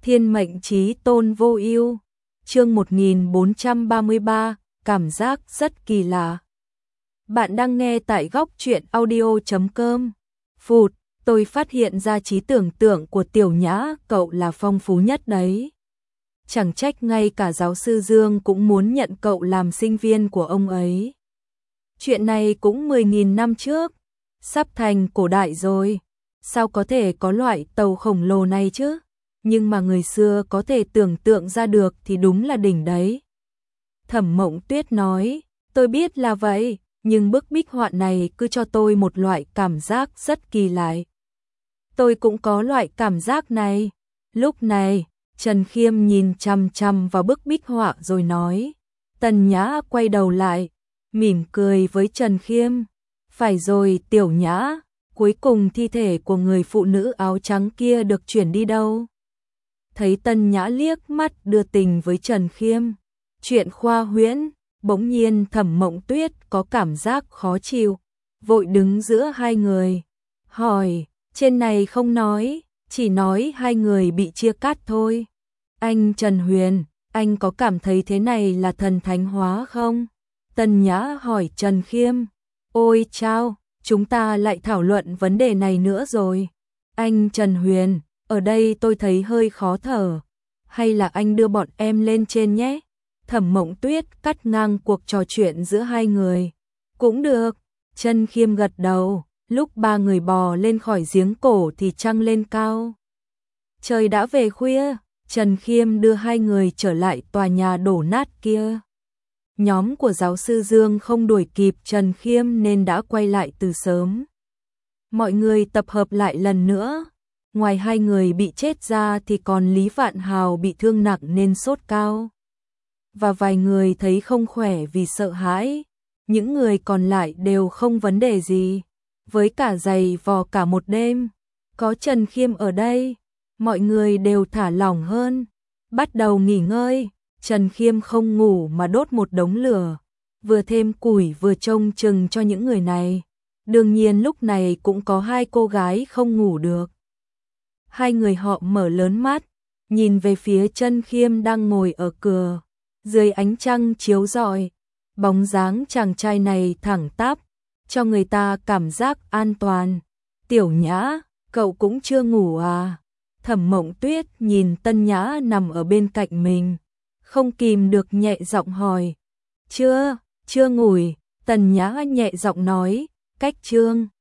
Thiên mệnh chí tôn vô ưu. Chương 1433, cảm giác rất kỳ lạ. Bạn đang nghe tại góc truyện audio.com. Phụt, tôi phát hiện ra trí tưởng tượng của Tiểu Nhã cậu là phong phú nhất đấy. Chẳng trách ngay cả giáo sư Dương cũng muốn nhận cậu làm sinh viên của ông ấy. Chuyện này cũng 10.000 năm trước, sắp thành cổ đại rồi. Sao có thể có loại tàu khổng lồ này chứ? Nhưng mà người xưa có thể tưởng tượng ra được thì đúng là đỉnh đấy. Thẩm Mộng Tuyết nói, tôi biết là vậy, nhưng bức bích họa này cứ cho tôi một loại cảm giác rất kỳ lạ. Tôi cũng có loại cảm giác này. Lúc này, Trần Khiêm nhìn chằm chằm vào bức bích họa rồi nói. Tần Nhã quay đầu lại, mỉm cười với Trần Khiêm. Phải rồi Tiểu Nhã, cuối cùng thi thể của người phụ nữ áo trắng kia được chuyển đi đâu? Thấy Tần Nhã liếc mắt đưa tình với Trần Khiêm. Chuyện khoa huyễn, bỗng nhiên Thẩm Mộng Tuyết có cảm giác khó chịu, vội đứng giữa hai người. Hỏi, trên này không nói, chỉ nói hai người bị chia cắt thôi. Anh Trần Huyền, anh có cảm thấy thế này là thần thánh hóa không? Tần Nhã hỏi Trần Khiêm. Ôi chao, chúng ta lại thảo luận vấn đề này nữa rồi. Anh Trần Huyền, ở đây tôi thấy hơi khó thở. Hay là anh đưa bọn em lên trên nhé? Thẩm Mộng Tuyết cắt ngang cuộc trò chuyện giữa hai người. Cũng được. Trần Khiêm gật đầu. Lúc ba người bò lên khỏi giếng cổ thì trăng lên cao. Trời đã về khuya. Trần Khiêm đưa hai người trở lại tòa nhà đổ nát kia. Nhóm của giáo sư Dương không đuổi kịp Trần Khiêm nên đã quay lại từ sớm. Mọi người tập hợp lại lần nữa. Ngoài hai người bị chết ra thì còn Lý Vạn Hào bị thương nặng nên sốt cao. Và vài người thấy không khỏe vì sợ hãi. Những người còn lại đều không vấn đề gì. Với cả giày vò cả một đêm. Có Trần Khiêm ở đây, mọi người đều thả lỏng hơn. Bắt đầu nghỉ ngơi. Trần Khiêm không ngủ mà đốt một đống lửa. Vừa thêm củi vừa trông chừng cho những người này. Đương nhiên lúc này cũng có hai cô gái không ngủ được. Hai người họ mở lớn mắt, nhìn về phía Trần Khiêm đang ngồi ở cửa. Dưới ánh trăng chiếu rọi, bóng dáng chàng trai này thẳng tắp, cho người ta cảm giác an toàn. Tiểu Nhã, cậu cũng chưa ngủ à? Thẩm Mộng Tuyết nhìn Tân Nhã nằm ở bên cạnh mình, không kìm được nhẹ giọng hỏi. Chưa ngủ. Tần Nhã nhẹ giọng nói, cách Trương